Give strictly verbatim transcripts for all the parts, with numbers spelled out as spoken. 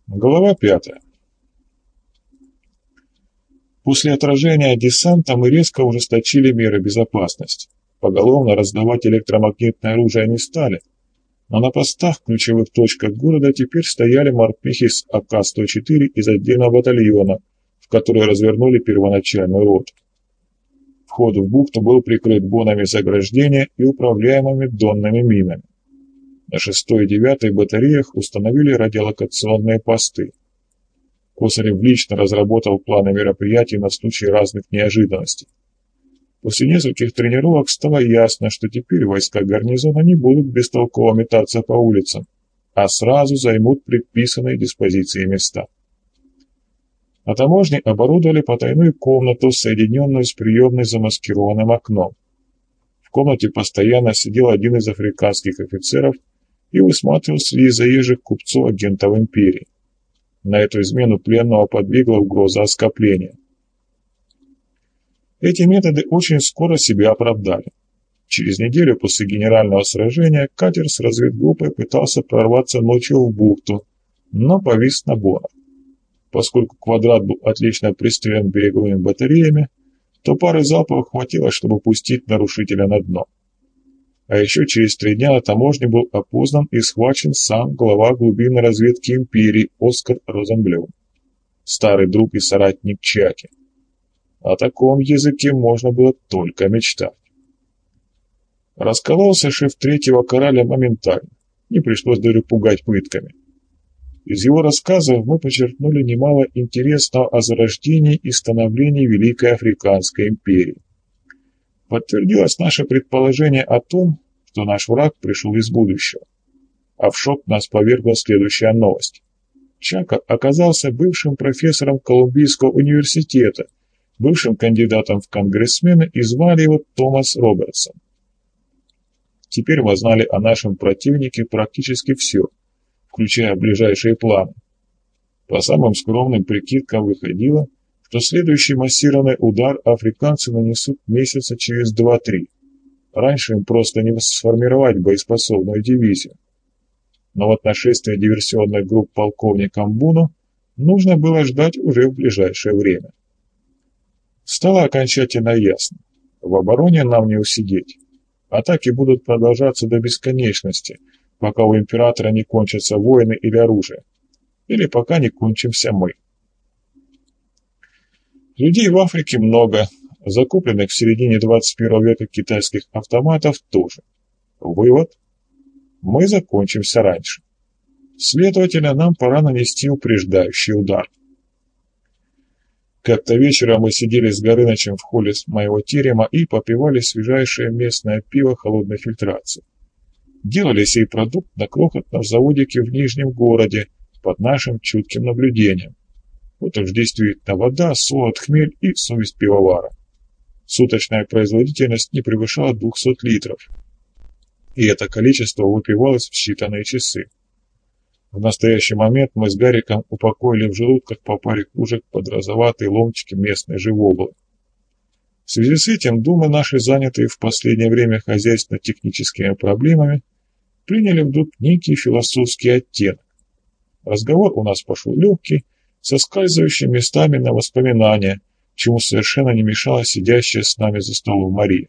Глава пятая. После отражения десанта мы резко ужесточили меры безопасности. Поголовно раздавать электромагнитное оружие не стали, но на постах в ключевых точках города теперь стояли морпехи с А К сто четыре из отдельного батальона, в который развернули первоначальную роту. Вход в бухту был прикрыт бонами заграждения и управляемыми донными минами. На шестой и девятой батареях установили радиолокационные посты. Косарев лично разработал планы мероприятий на случай разных неожиданностей. После нескольких тренировок стало ясно, что теперь войска гарнизона не будут бестолково метаться по улицам, а сразу займут предписанные диспозиции места. На таможне оборудовали потайную комнату, соединенную с приемной замаскированным окном. В комнате постоянно сидел один из африканских офицеров и высматривал среди заезжих купцов агентов империи. На эту измену пленного подвигла угроза оскопления. Эти методы очень скоро себя оправдали. Через неделю после генерального сражения катер с разведгруппой пытался прорваться ночью в бухту, но повис на бонах. Поскольку квадрат был отлично пристрелен береговыми батареями, то пары залпов хватило, чтобы пустить нарушителя на дно. А еще через три дня на таможне был опознан и схвачен сам глава глубинной разведки империи Оскар Розенблюм, старый друг и соратник Чаки. О таком языке можно было только мечтать. Раскололся шеф третьего кораля моментально, не пришлось даже пугать пытками. Из его рассказов мы почерпнули немало интересного о зарождении и становлении Великой Африканской империи. Подтвердилось наше предположение о том, что наш враг пришел из будущего. А в шок нас повергла следующая новость. Чака оказался бывшим профессором Колумбийского университета, бывшим кандидатом в конгрессмены, и звали его Томас Робертсон. Теперь мы знали о нашем противнике практически все, включая ближайшие планы. По самым скромным прикидкам выходило, что следующий массированный удар африканцы нанесут месяца через два-три. Раньше им просто не сформировать боеспособную дивизию. Но вот нашествие диверсионных групп полковника Мбуну нужно было ждать уже в ближайшее время. Стало окончательно ясно. В обороне нам не усидеть. Атаки будут продолжаться до бесконечности, пока у императора не кончатся воины или оружие. Или пока не кончимся мы. Людей в Африке много, закупленных в середине двадцать первого века китайских автоматов тоже. Вывод: мы закончимся раньше. Следовательно, нам пора нанести упреждающий удар. Как-то вечером мы сидели с Горынычем в холле моего терема и попивали свежайшее местное пиво холодной фильтрации. Делали сей продукт на крохотном заводике в Нижнем городе под нашим чутким наблюдением. Вот уж действительно вода, солод, хмель и совесть пивовара. Суточная производительность не превышала двухсот литров. И это количество выпивалось в считанные часы. В настоящий момент мы с Гариком упокоили в желудках по паре кружек под розоватые ломтики местной живоблы. В связи с этим думы наши, занятые в последнее время хозяйственно-техническими проблемами, приняли вдруг некий философский оттенок. Разговор у нас пошел легкий, соскальзывающими местами на воспоминания, чему совершенно не мешала сидящая с нами за столом Мария.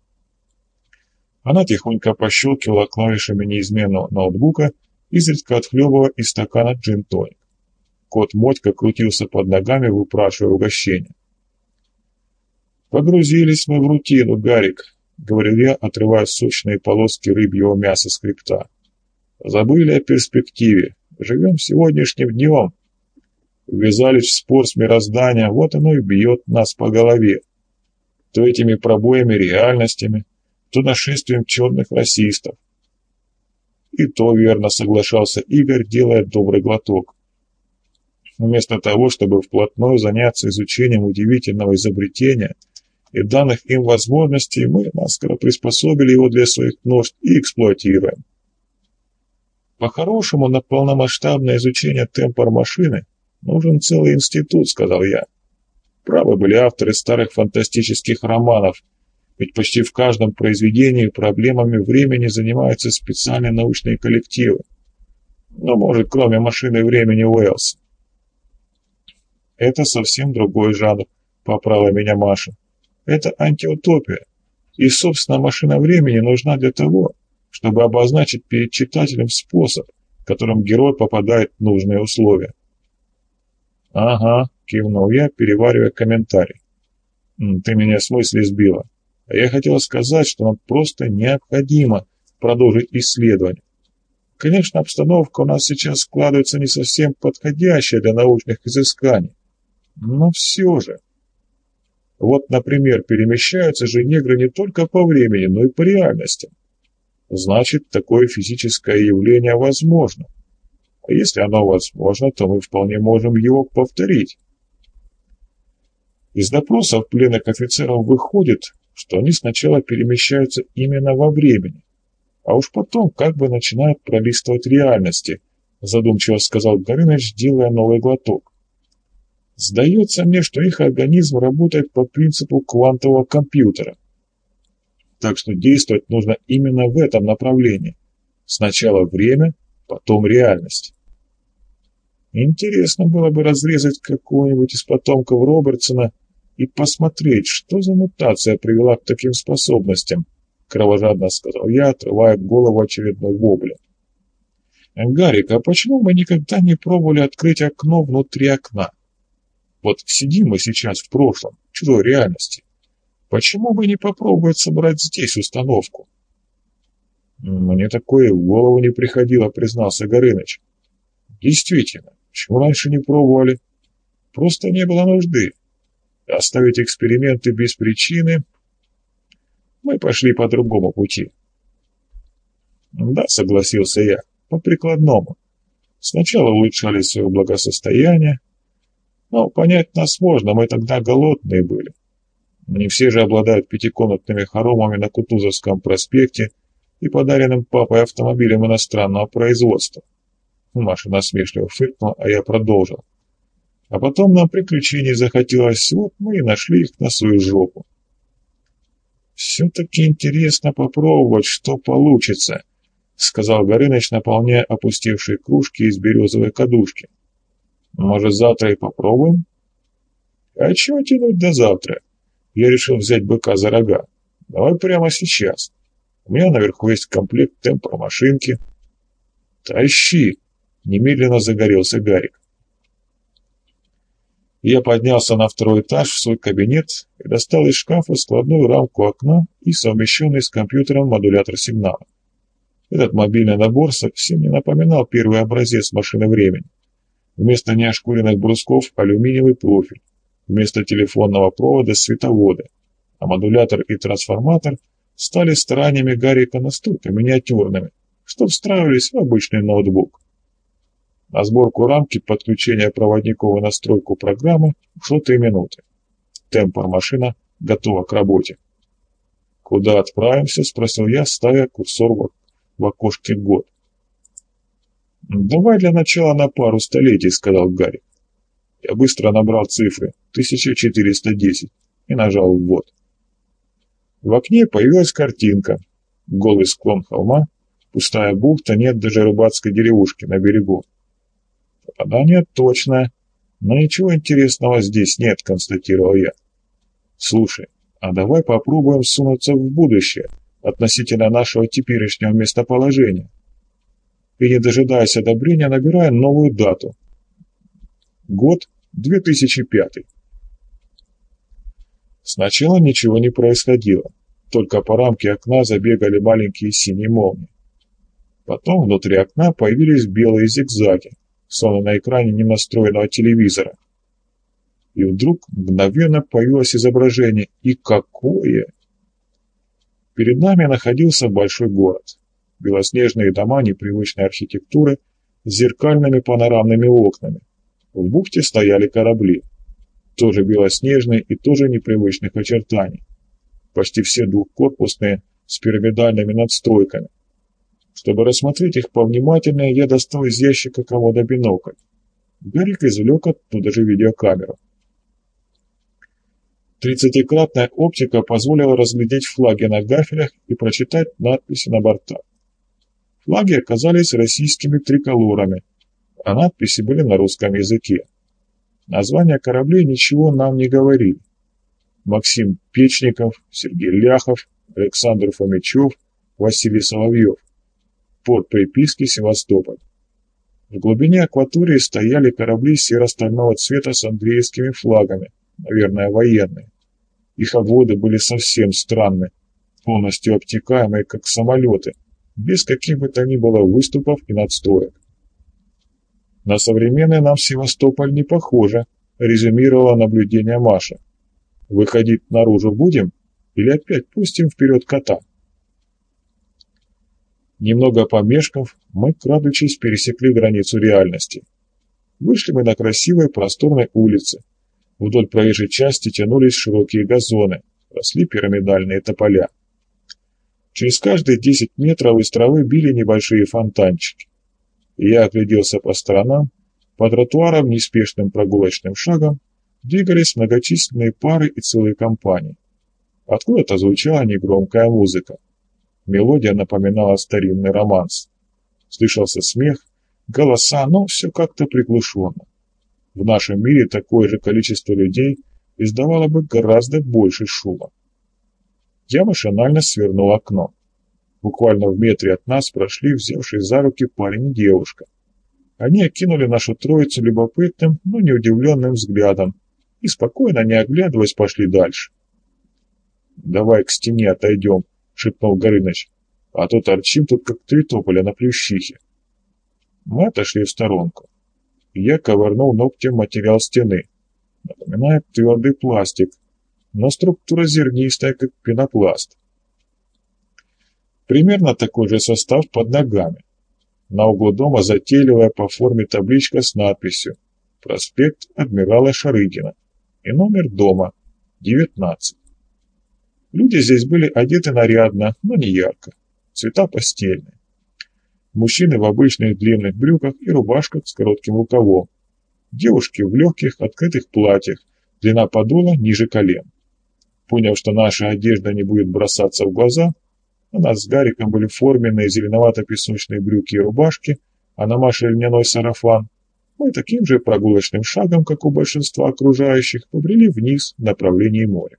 Она тихонько пощелкивала клавишами неизменного ноутбука, изредка отхлебывая из стакана джин-тоник. Кот Мотька крутился под ногами, выпрашивая угощение. «Погрузились мы в рутину, Гарик», — говорил я, отрывая сочные полоски рыбьего мяса с хребта. «Забыли о перспективе. Живем сегодняшним днем. Ввязались в спор с мирозданием, вот оно и бьет нас по голове. То этими пробоями реальностями, то нашествием черных расистов». «И то верно», — соглашался Игорь, делая добрый глоток. Вместо того, чтобы вплотную заняться изучением удивительного изобретения и данных им возможностей, мы наскоро приспособили его для своих нужд и эксплуатируем. «По-хорошему, на полномасштабное изучение темпор-машины нужен целый институт», — сказал я. Правы были авторы старых фантастических романов, ведь почти в каждом произведении проблемами времени занимаются специальные научные коллективы. Ну, может, кроме машины времени Уэллса. Это совсем другой жанр, поправила меня Маша. Это антиутопия. И, собственно, машина времени нужна для того, чтобы обозначить перед читателем способ, которым герой попадает в нужные условия. «Ага», — кивнул я, переваривая комментарий. «Ты меня с мысли сбила. А я хотел сказать, что нам просто необходимо продолжить исследование. Конечно, обстановка у нас сейчас складывается не совсем подходящая для научных изысканий, но все же. Вот, например, перемещаются же негры не только по времени, но и по реальности. Значит, такое физическое явление возможно. А если оно возможно, то мы вполне можем его повторить». Из допросов пленных офицеров выходит, что они сначала перемещаются именно во времени, а уж потом как бы начинают пролистывать реальности, задумчиво сказал Горыныч, делая новый глоток. Сдается мне, что их организм работает по принципу квантового компьютера. Так что действовать нужно именно в этом направлении. Сначала время, потом реальность. Интересно было бы разрезать какого-нибудь из потомков Робертсона и посмотреть, что за мутация привела к таким способностям, кровожадно сказал я, отрывая голову очередной вобли. Гарик, а почему мы никогда не пробовали открыть окно внутри окна? Вот сидим мы сейчас в прошлом, в чужой реальности. Почему бы не попробовать собрать здесь установку? Мне такое в голову не приходило, признался Горыныч. Действительно, почему раньше не пробовали? Просто не было нужды. Оставить эксперименты без причины. Мы пошли по другому пути. Да, согласился я, по прикладному. Сначала улучшали свое благосостояние, но понять нас можно, мы тогда голодные были. Не все же обладают пятикомнатными хоромами на Кутузовском проспекте и подаренным папой автомобилем иностранного производства. Маша насмешливо фыркнула, а я продолжил. А потом нам приключений захотелось, вот мы и нашли их на свою жопу. «Все-таки интересно попробовать, что получится», — сказал Горыныч, наполняя опустевшие кружки из березовой кадушки. «Может, завтра и попробуем?» «А чего тянуть до завтра? Я решил взять быка за рога. Давай прямо сейчас. У меня наверху есть комплект темпромашинки». «Тащи!» — немедленно загорелся Гарик. Я поднялся на второй этаж в свой кабинет и достал из шкафа складную рамку окна и совмещенный с компьютером модулятор сигнала. Этот мобильный набор совсем не напоминал первый образец машины времени. Вместо неошкуренных брусков алюминиевый профиль, вместо телефонного провода световоды, а модулятор и трансформатор стали стараниями Гарика настолько миниатюрными, что встраивались в обычный ноутбук. На сборку рамки, подключение проводников и настройку программы ушло три минуты. Темпор-машина готова к работе. «Куда отправимся?» — спросил я, ставя курсор в, в окошке год. «Давай для начала на пару столетий», — сказал Гарри. Я быстро набрал цифры тысяча четыреста десять и нажал «ввод». В окне появилась картинка. Голый склон холма, пустая бухта, нет даже рыбацкой деревушки на берегу. «Попадание точное, но ничего интересного здесь нет», — констатировал я. «Слушай, а давай попробуем сунуться в будущее относительно нашего теперешнего местоположения. И, не дожидаясь одобрения, набираем новую дату. Год две тысячи пятый». Сначала ничего не происходило, только по рамке окна забегали маленькие синие молнии. Потом внутри окна появились белые зигзаги, словно на экране ненастроенного телевизора. И вдруг мгновенно появилось изображение. И какое! Перед нами находился большой город. Белоснежные дома непривычной архитектуры с зеркальными панорамными окнами. В бухте стояли корабли. Тоже белоснежные и тоже непривычных очертаний. Почти все двухкорпусные с пирамидальными надстройками. Чтобы рассмотреть их повнимательнее, я достал из ящика комода бинокль. Гарик извлек оттуда же видеокамеру. Тридцатикратная оптика позволила разглядеть флаги на гафелях и прочитать надписи на бортах. Флаги оказались российскими триколорами, а надписи были на русском языке. Названия кораблей ничего нам не говорили. Максим Печников, Сергей Ляхов, Александр Фомичев, Василий Соловьев. Порт приписки Севастополь. В глубине акватории стояли корабли серо-стального цвета с андреевскими флагами, наверное, военные. Их обводы были совсем странны, полностью обтекаемые, как самолеты, без каких бы то ни было выступов и надстроек. На современный нам Севастополь не похоже, резюмировала наблюдение Маша. Выходить наружу будем или опять пустим вперед кота? Немного помешков, мы, крадучись, пересекли границу реальности. Вышли мы на красивой просторной улице. Вдоль проезжей части тянулись широкие газоны, росли пирамидальные тополя. Через каждые десять метров из травы били небольшие фонтанчики. Я огляделся по сторонам, по тротуарам неспешным прогулочным шагом двигались многочисленные пары и целые компании. Откуда-то звучала негромкая музыка. Мелодия напоминала старинный романс. Слышался смех, голоса, но все как-то приглушенно. В нашем мире такое же количество людей издавало бы гораздо больше шума. Я машинально свернул окно. Буквально в метре от нас прошли взявшие за руки парень и девушка. Они окинули нашу троицу любопытным, но неудивленным взглядом и, спокойно не оглядываясь, пошли дальше. «Давай к стене отойдем», — шепнул Горыныч, — «а то торчим тут, как три тополя на плющихе». Мы отошли в сторонку. Я ковырнул ногтем материал стены. Напоминает твердый пластик, но структура зернистая, как пенопласт. Примерно такой же состав под ногами. На углу дома затейливая по форме табличка с надписью «Проспект Адмирала Шарыгина» и номер дома девятнадцать. Люди здесь были одеты нарядно, но не ярко. Цвета постельные. Мужчины в обычных длинных брюках и рубашках с коротким рукавом. Девушки в легких открытых платьях, длина подола ниже колен. Поняв, что наша одежда не будет бросаться в глаза, у нас с Гариком были форменные зеленовато-песочные брюки и рубашки, а на Маше льняной сарафан, мы таким же прогулочным шагом, как у большинства окружающих, побрели вниз в направлении моря.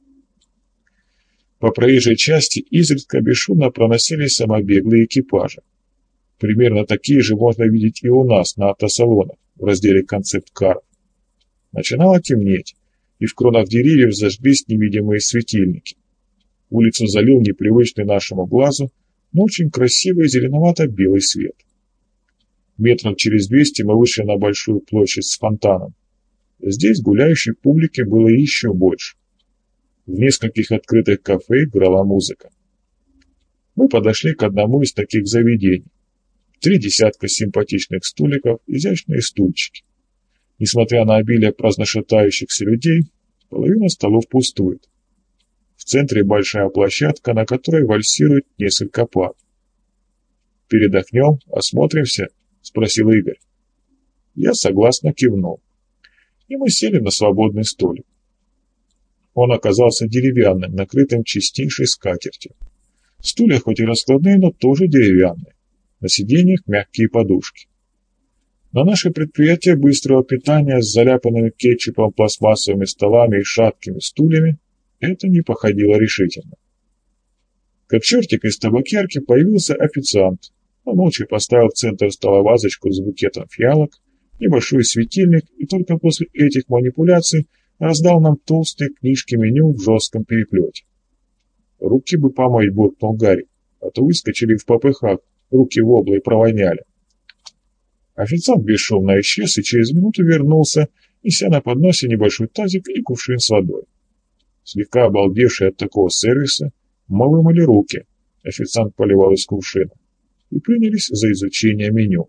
По проезжей части изредка бесшумно проносились самобеглые экипажи. Примерно такие же можно видеть и у нас на автосалонах в разделе «Концепт-каров». Начинало темнеть, и в кронах деревьев зажглись невидимые светильники. Улицу залил непривычный нашему глазу, но очень красивый зеленовато-белый свет. Метров через двести мы вышли на большую площадь с фонтаном. Здесь гуляющей публики было еще больше. В нескольких открытых кафе играла музыка. Мы подошли к одному из таких заведений. Три десятка симпатичных столиков, изящные стульчики. Несмотря на обилие праздно шатающихся людей, половина столов пустует. В центре большая площадка, на которой вальсирует несколько пар. «Передохнем, осмотримся?» — спросил Игорь. Я согласно кивнул. И мы сели на свободный столик. Он оказался деревянным, накрытым чистейшей скатертью. Стулья хоть и раскладные, но тоже деревянные. На сиденьях мягкие подушки. На наше предприятие быстрого питания с заляпанными кетчупом пластмассовыми столами и шаткими стульями это не походило решительно. Как чертик из табакерки появился официант. Он молча поставил в центр стола вазочку с букетом фиалок, небольшой светильник и только после этих манипуляций раздал нам толстые книжки меню в жестком переплете. «Руки бы помыть», — буркнул Гарри, — «а то выскочили в попыхах, руки вобла и провоняли». Официант бесшумно исчез и через минуту вернулся, неся на подносе небольшой тазик и кувшин с водой. Слегка обалдевший от такого сервиса, мы вымыли руки, официант поливал из кувшина, и принялись за изучение меню.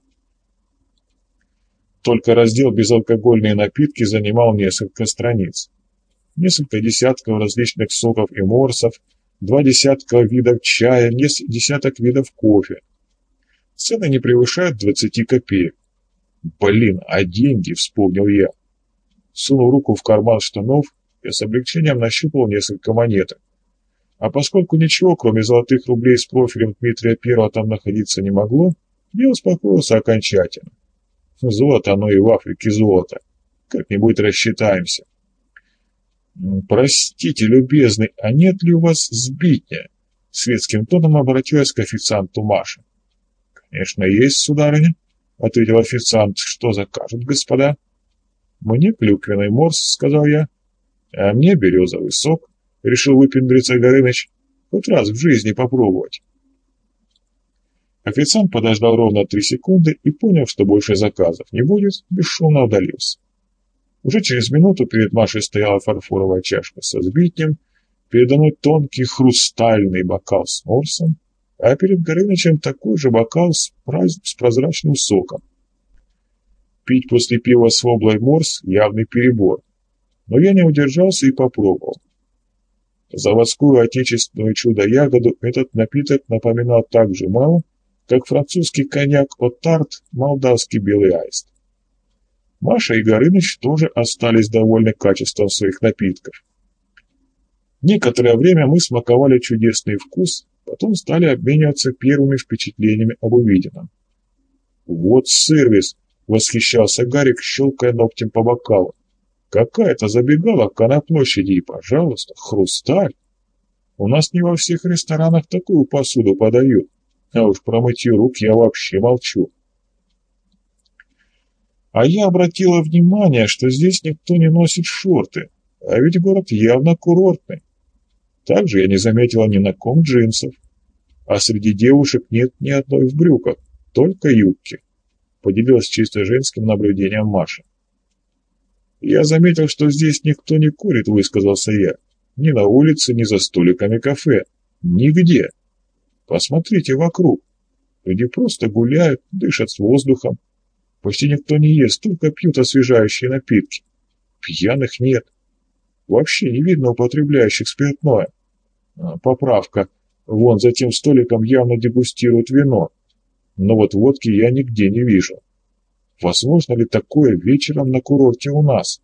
Только раздел «Безалкогольные напитки» занимал несколько страниц. Несколько десятков различных соков и морсов, два десятка видов чая, десяток видов кофе. Цены не превышают двадцати копеек. «Блин, а деньги?» — вспомнил я. Сунул руку в карман штанов и с облегчением нащупал несколько монеток. А поскольку ничего, кроме золотых рублей с профилем Дмитрия Первого там находиться не могло, я успокоился окончательно. Золото, оно и в Африке золото. Как-нибудь рассчитаемся. «Простите, любезный, а нет ли у вас сбитня?» Светским тоном обратилась к официанту Маша. «Конечно, есть, сударыня», — ответил официант. «Что закажут, господа?» «Мне клюквенный морс», — сказал я. «А мне березовый сок», — решил выпендриться Горыныч. «Хоть раз в жизни попробовать». Официант подождал ровно три секунды и, поняв, что больше заказов не будет, бесшумно удалился. Уже через минуту перед Машей стояла фарфоровая чашка со сбитнем, передо мной тонкий хрустальный бокал с морсом, а перед Горынычем такой же бокал с, праз... с прозрачным соком. Пить после пива с воблой морс — явный перебор, но я не удержался и попробовал. Заводскую отечественную чудо-ягоду этот напиток напоминал так же мало, как французский коньяк «Отарт», молдавский белый аист. Маша и Горыныч тоже остались довольны качеством своих напитков. Некоторое время мы смаковали чудесный вкус, потом стали обмениваться первыми впечатлениями об увиденном. «Вот сервис!» — восхищался Гарик, щелкая ногтем по бокалу. «Какая-то забегаловка на площади, и, пожалуйста, хрусталь! У нас не во всех ресторанах такую посуду подают, а уж про мытье рук я вообще молчу». А я обратила внимание, что здесь никто не носит шорты, а ведь город явно курортный. Также я не заметила ни на ком джинсов, а среди девушек нет ни одной в брюках, только юбки, поделилась чисто женским наблюдением Маша. Я заметил, что здесь никто не курит, высказался я, ни на улице, ни за столиками кафе, нигде. Посмотрите вокруг, люди просто гуляют, дышат с воздухом. Почти никто не ест, только пьют освежающие напитки. Пьяных нет. Вообще не видно употребляющих спиртное. А, поправка. Вон за тем столиком явно дегустируют вино. Но вот водки я нигде не вижу. Возможно ли такое вечером на курорте у нас?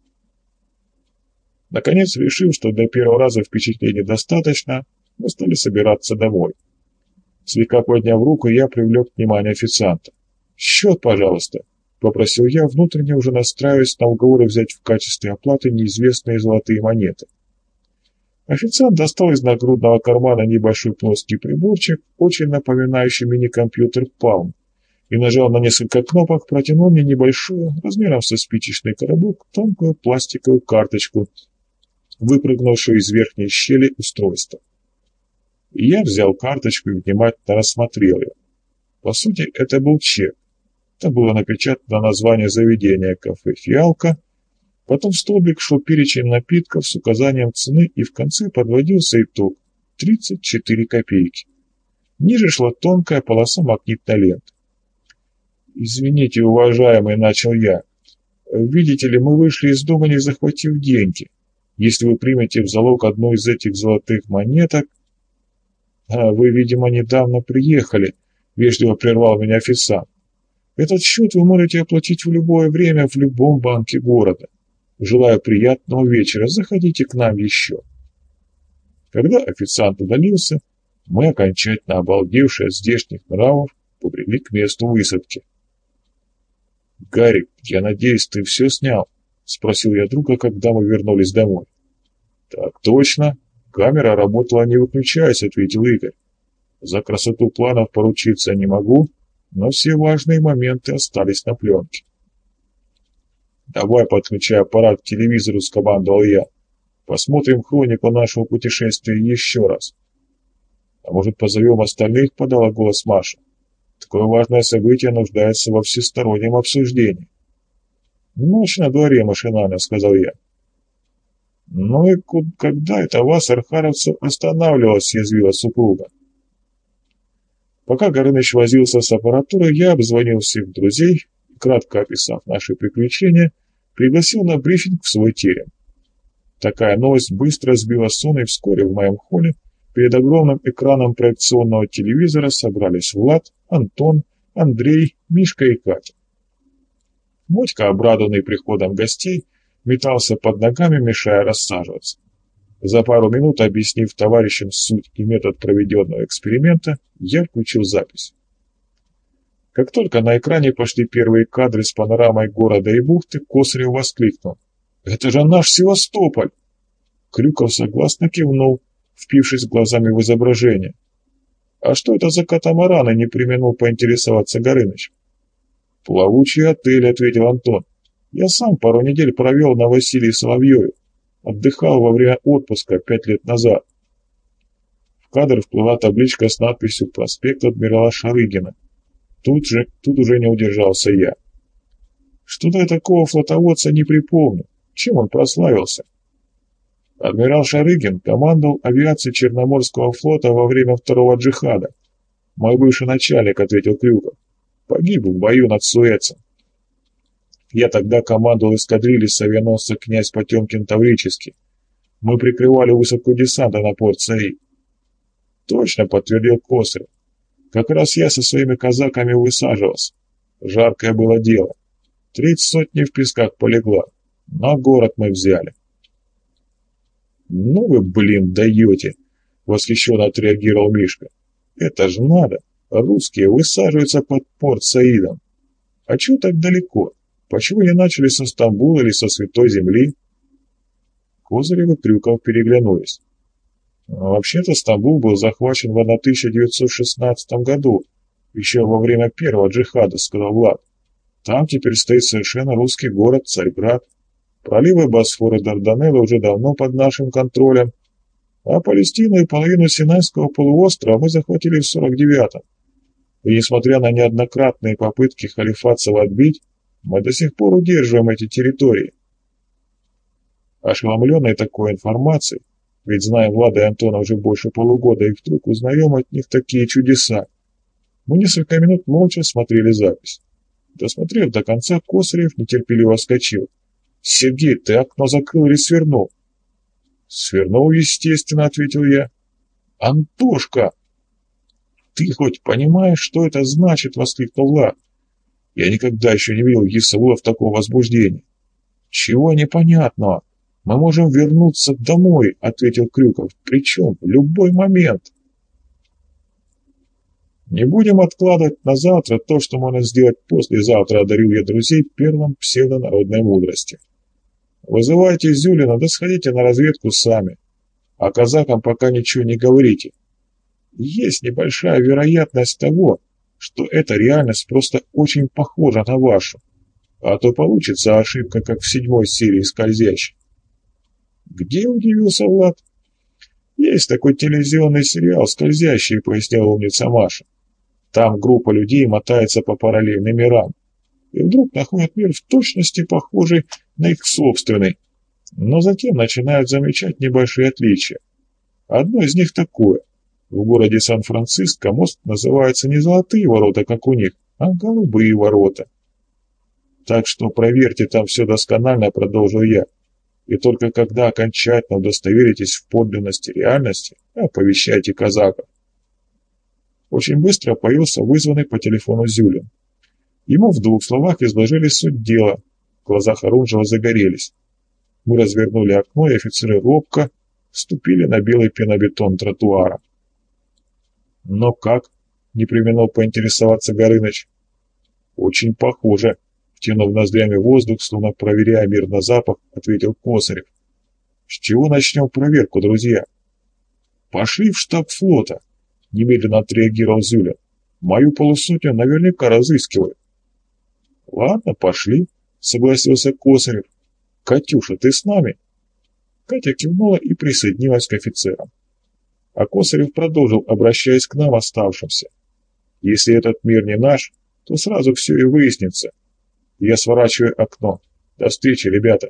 Наконец, решив, что для первого раза впечатлений достаточно, мы стали собираться домой. Слегка подняв руку, я привлек внимание официанта. «Счет, пожалуйста», — попросил я, внутренне уже настраиваясь на уговоры взять в качестве оплаты неизвестные золотые монеты. Официант достал из нагрудного кармана небольшой плоский приборчик, очень напоминающий мини-компьютер Palm, и нажал на несколько кнопок, протянул мне небольшую, размером со спичечный коробок, тонкую пластиковую карточку, выпрыгнувшую из верхней щели устройства. И я взял карточку и внимательно рассмотрел ее. По сути, это был чек. Там было напечатано название заведения кафе «Фиалка», потом в столбик шел перечень напитков с указанием цены, и в конце подводился итог – тридцать четыре копейки. Ниже шла тонкая полоса магнитной ленты. «Извините, уважаемый», — начал я. «Видите ли, мы вышли из дома, не захватив деньги. Если вы примете в залог одну из этих золотых монеток...» «А вы, видимо, недавно приехали», — вежливо прервал меня официант. «Этот счет вы можете оплатить в любое время в любом банке города. Желаю приятного вечера. Заходите к нам еще». Когда официант удалился, мы, окончательно обалдевшие от здешних нравов, побрели к месту высадки. «Гарик, я надеюсь, ты все снял?» — спросил я друга, когда мы вернулись домой. «Так точно. Камера работала не выключаясь», — ответил Игорь. «За красоту планов поручиться не могу, но все важные моменты остались на пленке». «Давай подключай аппарат к телевизору», — скомандовал я. «Посмотрим хронику нашего путешествия еще раз». «А может, позовем остальных?» — подала голос Маша. «Такое важное событие нуждается во всестороннем обсуждении». «Ночь на дворе», — машинально сказал я. «Ну и когда это вас, архаровцев, останавливалось?» — съязвила супруга. Пока Горыныч возился с аппаратурой, я обзвонил всех друзей и, кратко описав наши приключения, пригласил на брифинг в свой терем. Такая новость быстро сбила сон, и вскоре в моем холле перед огромным экраном проекционного телевизора собрались Влад, Антон, Андрей, Мишка и Катя. Мотька, обрадованный приходом гостей, метался под ногами, мешая рассаживаться. За пару минут, объяснив товарищам суть и метод проведенного эксперимента, я включил запись. Как только на экране пошли первые кадры с панорамой города и бухты, Косарев воскликнул: «Это же наш Севастополь!» Крюков согласно кивнул, впившись глазами в изображение. «А что это за катамараны?» — не преминул поинтересоваться Горыныч. «Плавучий отель», — ответил Антон. «Я сам пару недель провел на Василии Соловьеве. Отдыхал во время отпуска пять лет назад». В кадр вплыла табличка с надписью «Проспект адмирала Шарыгина». Тут же, тут уже не удержался я. Что-то я такого флотоводца не припомню. Чем он прославился? Адмирал Шарыгин командовал авиацией Черноморского флота во время второго джихада. Мой бывший начальник, — ответил Крюков. Погиб в бою над Суэцем. Я тогда командовал эскадрильей с авианосца князь Потемкин Таврический. Мы прикрывали высадку десанта на порт Саид. Точно, — подтвердил Косарев. Как раз я со своими казаками высаживался. Жаркое было дело. Треть сотни в песках полегла. Но город мы взяли. «Ну вы, блин, даете!» — восхищенно отреагировал Мишка. «Это ж надо! Русские высаживаются под порт Саидом. А чего так далеко? Почему не начали со Стамбула или со Святой Земли?» Козырев и Крюков переглянулись. «Вообще-то Стамбул был захвачен в тысяча девятьсот шестнадцатом году, еще во время первого джихада», — сказал Влад. «Там теперь стоит совершенно русский город Царьград. Проливы Босфора и Дарданеллы уже давно под нашим контролем, а Палестину и половину Синайского полуострова мы захватили в сорок девятом. И несмотря на неоднократные попытки халифатцев отбить, мы до сих пор удерживаем эти территории». Ошеломленные такой информацией, ведь знаем Влада и Антона уже больше полугода, и вдруг узнаем от них такие чудеса, мы несколько минут молча смотрели запись. Досмотрев до конца, Косарев нетерпеливо вскочил. «Сергей, ты окно закрыл или свернул?» «Свернул, естественно», — ответил я. «Антошка!» «Ты хоть понимаешь, что это значит?» — воскликнул Влад. Я никогда еще не видел Есаула в таком возбуждении. «Чего непонятного? Мы можем вернуться домой», — ответил Крюков. «Причем в любой момент». «Не будем откладывать на завтра то, что можно сделать послезавтра», — одарил я друзей первым псевдонародной мудрости. «Вызывайте Зюлина, да сходите на разведку сами. А казакам пока ничего не говорите. Есть небольшая вероятность того, что эта реальность просто очень похожа на вашу. А то получится ошибка, как в седьмой серии «Скользящий». «Где?» — удивился Влад. «Есть такой телевизионный сериал «Скользящий», — пояснила умница Маша. Там группа людей мотается по параллельным мирам, и вдруг находят мир в точности похожий на их собственный, но затем начинают замечать небольшие отличия. Одно из них такое. В городе Сан-Франциско мост называется не «Золотые ворота», как у них, а «Голубые ворота». Так что проверьте там все досконально, продолжил я. И только когда окончательно удостоверитесь в подлинности реальности, оповещайте казаков. Очень быстро появился вызванный по телефону Зюлин. Ему в двух словах изложили суть дела. В глазах Орунжева загорелись. Мы развернули окно, и офицеры робко ступили на белый пенобетон тротуара. «Но как?» — не преминул поинтересоваться Горыныч. «Очень похоже», — втянув ноздрями воздух, словно проверяя мир на запах, ответил Косарев. «С чего начнем проверку, друзья?» «Пошли в штаб флота», — немедленно отреагировал Зюля. «Мою полусотню наверняка разыскивают». «Ладно, пошли», — согласился Косарев. «Катюша, ты с нами?» Катя кивнула и присоединилась к офицерам. А Косарев продолжил, обращаясь к нам, оставшимся. «Если этот мир не наш, то сразу все и выяснится. Я сворачиваю окно. До встречи, ребята!»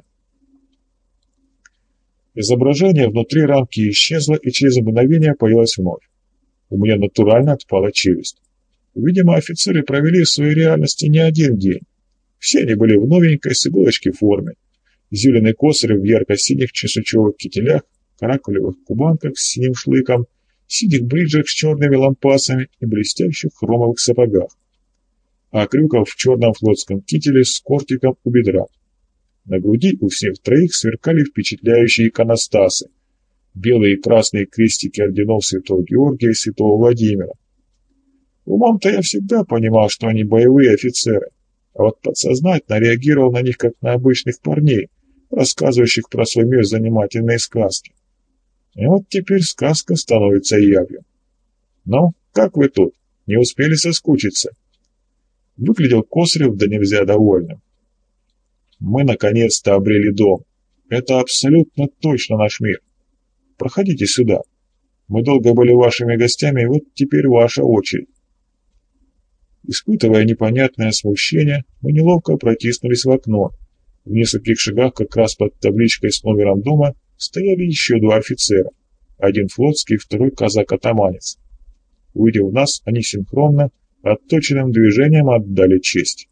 Изображение внутри рамки исчезло, и через мгновение появилось вновь. У меня натурально отпала челюсть. Видимо, офицеры провели в своей реальности не один день. Все они были в новенькой с иголочки форме. Зюлин и Косарев в ярко-синих чесучевых кителях, каракулевых кубанках с синим шлыком, синих бриджах с черными лампасами и блестящих хромовых сапогах. А Крюков в черном флотском кителе с кортиком у бедра. На груди у всех троих сверкали впечатляющие иконостасы. белые и красные крестики орденов Святого Георгия и Святого Владимира. Умом-то я всегда понимал, что они боевые офицеры, а вот подсознательно реагировал на них, как на обычных парней, рассказывающих про свой мир занимательные сказки. И вот теперь сказка становится явью. «Ну, как вы тут? Не успели соскучиться?» Выглядел Косарев да нельзя довольным. «Мы наконец-то обрели дом. Это абсолютно точно наш мир. Проходите сюда. Мы долго были вашими гостями, и вот теперь ваша очередь». Испытывая непонятное смущение, мы неловко протиснулись в окно. В нескольких шагах как раз под табличкой с номером дома стояли еще два офицера. Один флотский, второй казак-атаманец. Увидев нас, они синхронно, отточенным движением отдали честь.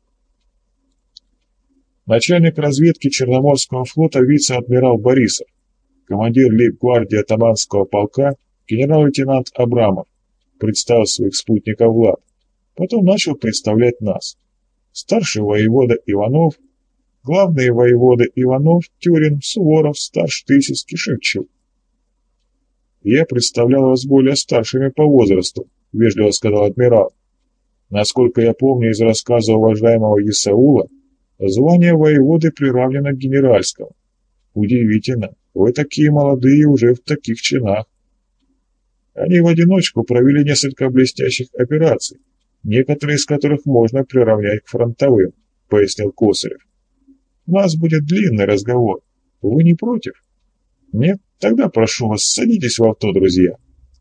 Начальник разведки Черноморского флота вице-адмирал Борисов, командир лейб-гвардии атаманского полка генерал-лейтенант Абрамов, представил своих спутников Влад. Потом начал представлять нас. Старший воевода Иванов, главные воеводы Иванов, Тюрин, Суворов, старший Тысяцкий, Шевчук. «Я представлял вас более старшими по возрасту», — вежливо сказал адмирал. «Насколько я помню из рассказа уважаемого Исаула, звание воеводы приравнено к генеральскому. Удивительно, вы такие молодые уже в таких чинах». Они в одиночку провели несколько блестящих операций, некоторые из которых можно приравнять к фронтовым, — пояснил Косарев. «У нас будет длинный разговор. Вы не против?» «Нет? Тогда прошу вас, садитесь в авто, друзья».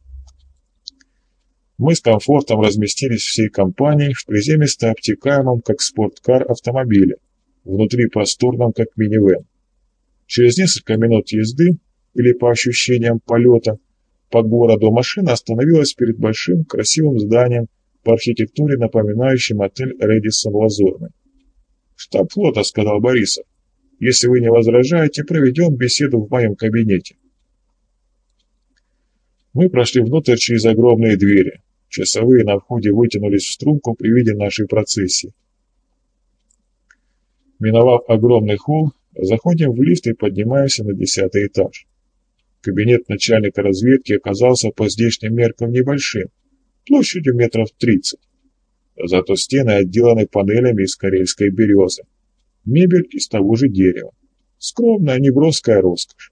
Мы с комфортом разместились всей компанией в приземисто обтекаемом, как спорткар, автомобиле, внутри просторном, как минивэн. Через несколько минут езды, или по ощущениям полета, по городу машина остановилась перед большим красивым зданием, по архитектуре напоминающим отель «Рэдиссон Лазурный». «Штаб флота», — сказал Борисов. «Если вы не возражаете, проведем беседу в моем кабинете». Мы прошли внутрь через огромные двери. Часовые на входе вытянулись в струнку при виде нашей процессии. Миновав огромный холл, заходим в лифт и поднимаемся на десятый этаж. Кабинет начальника разведки оказался по здешним меркам небольшим, площадью метров тридцать. Зато стены отделаны панелями из карельской березы. Мебель из того же дерева. Скромная, неброская роскошь.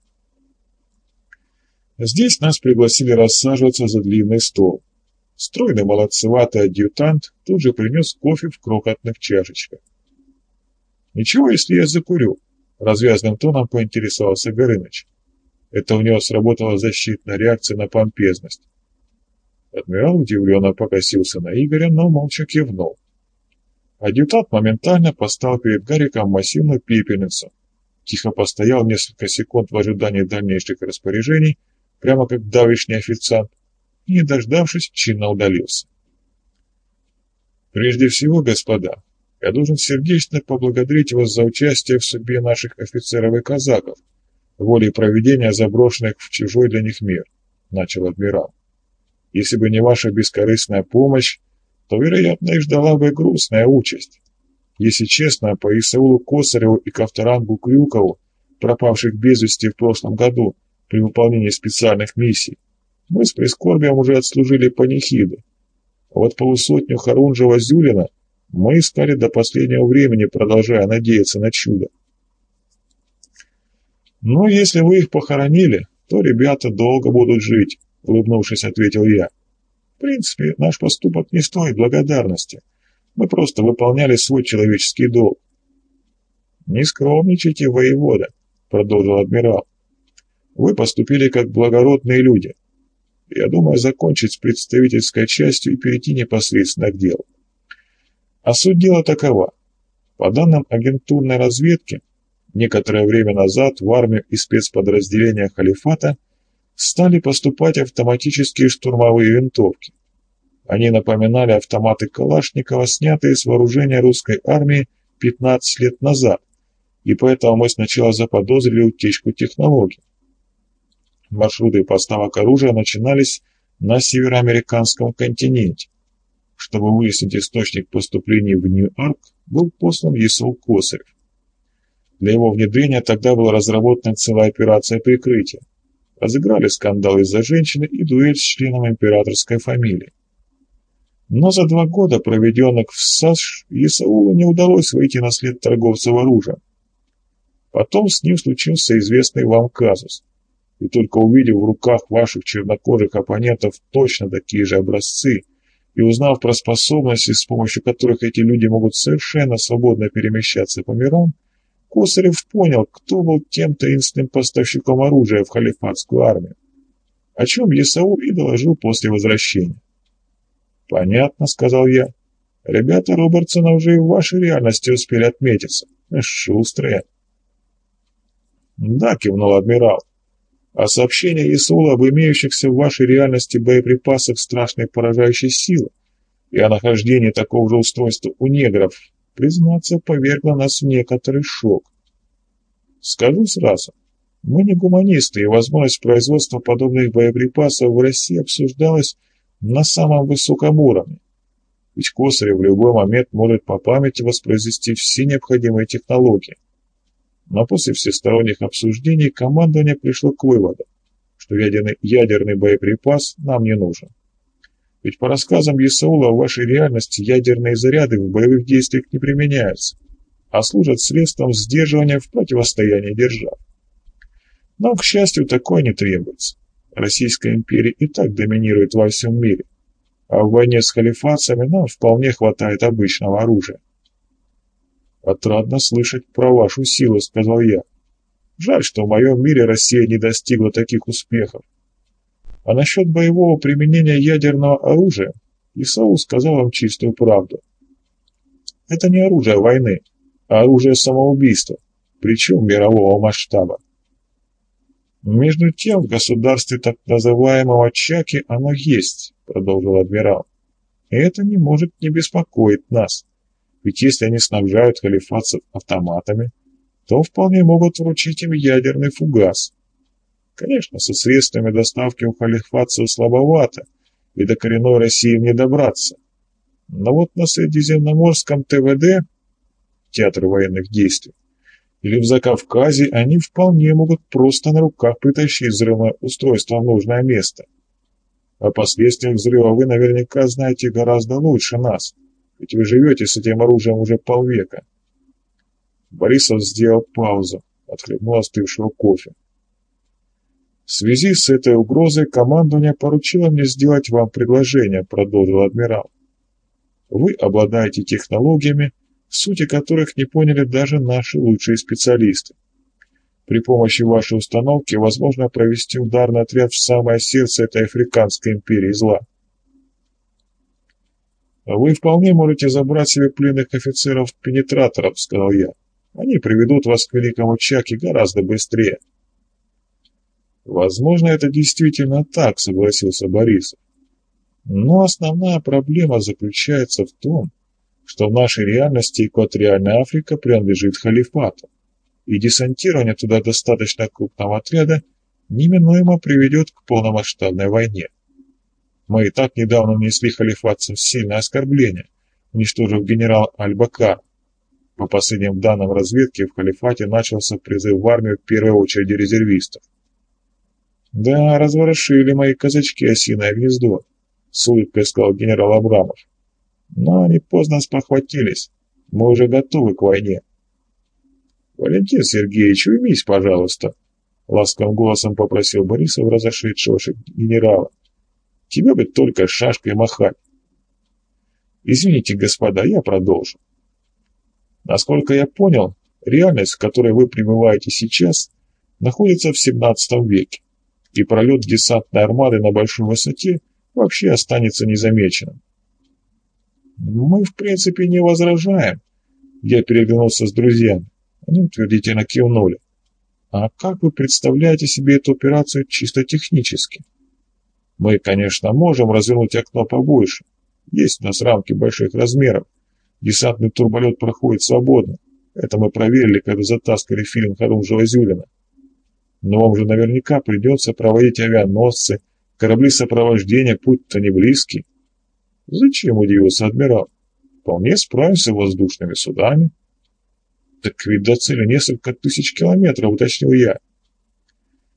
Здесь нас пригласили рассаживаться за длинный стол. Стройный молодцеватый адъютант тут же принес кофе в крохотных чашечках. «Ничего, если я закурю?» — развязным тоном поинтересовался Горыныч. Это у него сработала защитная реакция на помпезность. Адмирал удивленно покосился на Игоря, но молча кивнул. Адъютант моментально поставил перед Гариком массивную пепельницу, тихо постоял несколько секунд в ожидании дальнейших распоряжений, прямо как давишний официант, и, не дождавшись, чинно удалился. «Прежде всего, господа, я должен сердечно поблагодарить вас за участие в судьбе наших офицеров и казаков, волей проведения заброшенных в чужой для них мир», — начал адмирал. «Если бы не ваша бескорыстная помощь, то, вероятно, их ждала бы грустная участь. Если честно, по Исаулу Косареву и Ковторангу Крюкову, пропавших без вести в прошлом году при выполнении специальных миссий, мы с прискорбием уже отслужили панихиды. А вот полусотню Харунжева-Зюлина мы искали до последнего времени, продолжая надеяться на чудо. «Но если вы их похоронили, то ребята долго будут жить», — улыбнувшись, ответил я. «В принципе, наш поступок не стоит благодарности. Мы просто выполняли свой человеческий долг». «Не скромничайте, воевода», — продолжил адмирал. «Вы поступили как благородные люди. Я думаю закончить с представительской частью и перейти непосредственно к делу. А суть дела такова. По данным агентурной разведки, некоторое время назад в армию и спецподразделения халифата стали поступать автоматические штурмовые винтовки. Они напоминали автоматы Калашникова, снятые с вооружения русской армии пятнадцать лет назад, и поэтому мы сначала заподозрили утечку технологий. Маршруты поставок оружия начинались на североамериканском континенте. Чтобы выяснить источник поступлений в Нью-Арк, был послан Исаул Косарев. Для его внедрения тогда была разработана целая операция прикрытия. разыграли скандал из-за женщины и дуэль с членом императорской фамилии. Но за два года, проведенных в САШ, Исаулу не удалось выйти на след торговцев оружием. Потом с ним случился известный вам казус. И только увидев в руках ваших чернокожих оппонентов точно такие же образцы и узнав про способности, с помощью которых эти люди могут совершенно свободно перемещаться по мирам, Косарев понял, кто был тем таинственным поставщиком оружия в халифатскую армию, о чем Исаул и доложил после возвращения. «Понятно», — сказал я. «Ребята Робертсона уже и в вашей реальности успели отметиться. Шустрые». «Да», — кивнул адмирал. «А сообщение Исаула об имеющихся в вашей реальности боеприпасах страшной поражающей силы и о нахождении такого же устройства у негров, признаться, повергло нас в некоторый шок. Скажу сразу, мы не гуманисты, и возможность производства подобных боеприпасов в России обсуждалась на самом высоком уровне. Ведь Косарев в любой момент может по памяти воспроизвести все необходимые технологии. Но после всесторонних обсуждений командование пришло к выводу, что ядерный, ядерный боеприпас нам не нужен. Ведь по рассказам Исаула в вашей реальности ядерные заряды в боевых действиях не применяются, а служат средством сдерживания в противостоянии держав. Но, к счастью, такое не требуется. Российская империя и так доминирует во всем мире, а в войне с халифатцами нам вполне хватает обычного оружия. «Отрадно слышать про вашу силу», — сказал я. «Жаль, что в моем мире Россия не достигла таких успехов. А насчет боевого применения ядерного оружия Исаул сказал вам чистую правду. Это не оружие войны, а оружие самоубийства, причем мирового масштаба. Между тем, в государстве так называемого Чаки оно есть», — продолжил адмирал. «И это не может не беспокоить нас. Ведь если они снабжают халифатцев автоматами, то вполне могут вручить им ядерный фугас. Конечно, со средствами доставки у халифатцев слабовато, и до коренной России не добраться. Но вот на Средиземноморском ТВД, театр военных действий, или в Закавказье они вполне могут просто на руках притащить взрывное устройство в нужное место. О последствиях взрыва вы наверняка знаете гораздо лучше нас, ведь вы живете с этим оружием уже полвека». Борисов сделал паузу, отхлебнул остывшего кофе. «В связи с этой угрозой командование поручило мне сделать вам предложение», — продолжил адмирал. «Вы обладаете технологиями, сути которых не поняли даже наши лучшие специалисты. При помощи вашей установки возможно провести ударный отряд в самое сердце этой африканской империи зла. «Вы вполне можете забрать себе пленных офицеров-пенетраторов», — сказал я. «Они приведут вас к великому Чаке гораздо быстрее». «Возможно, это действительно так», — согласился Борисов. «Но основная проблема заключается в том, что в нашей реальности экваториальная Африка принадлежит халифату, и десантирование туда достаточно крупного отряда неминуемо приведет к полномасштабной войне. Мы и так недавно нанесли халифатцам сильное оскорбление, уничтожив генерала Аль-Бакар. По последним данным разведки, в халифате начался призыв в армию в первой очереди резервистов. «Да, разворошили мои казачки осиное гнездо», — с улыбкой сказал генерал Абрамов. «Но они поздно спохватились. Мы уже готовы к войне». «Валентин Сергеевич, уймись, пожалуйста», — ласковым голосом попросил Борисов разошедшегося генерала. «Тебе бы только шашкой махать». «Извините, господа, я продолжу. Насколько я понял, реальность, в которой вы пребываете сейчас, находится в семнадцатом веке, и пролет десантной армады на большой высоте вообще останется незамеченным». «Мы, в принципе, не возражаем», — я переглянулся с друзьями. Они утвердительно кивнули. «А как вы представляете себе эту операцию чисто технически?» «Мы, конечно, можем развернуть окно побольше. Есть у нас рамки больших размеров. Десантный турболет проходит свободно. Это мы проверили, когда затаскали фильм Харун-Жилазюлина. Но вам же наверняка придется проводить авианосцы, корабли сопровождения, путь-то не близкий». «Зачем?» — удивился адмирал. «Вполне справимся с воздушными судами». «Так ведь до цели несколько тысяч километров», — уточнил я.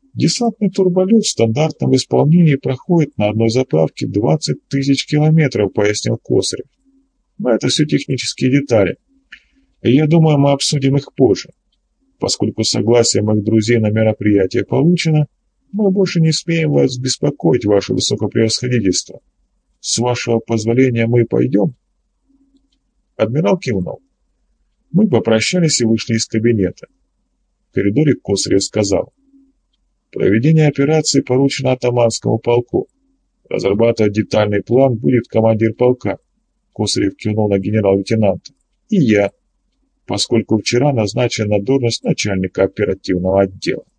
Десантный турболет в стандартном исполнении проходит на одной заправке двадцать тысяч километров, пояснил Косарев. Но это все технические детали. И я думаю, мы обсудим их позже. Поскольку согласие моих друзей на мероприятие получено, мы больше не смеем вас беспокоить, ваше высокопревосходительство. С вашего позволения мы пойдем?» Адмирал кивнул. Мы попрощались и вышли из кабинета. В коридоре Косарев сказал: «Проведение операции поручено атаманскому полку. Разрабатывать детальный план будет командир полка». Косарев кивнул на генерал-лейтенанта. «И я, поскольку вчера назначен на должность начальника оперативного отдела».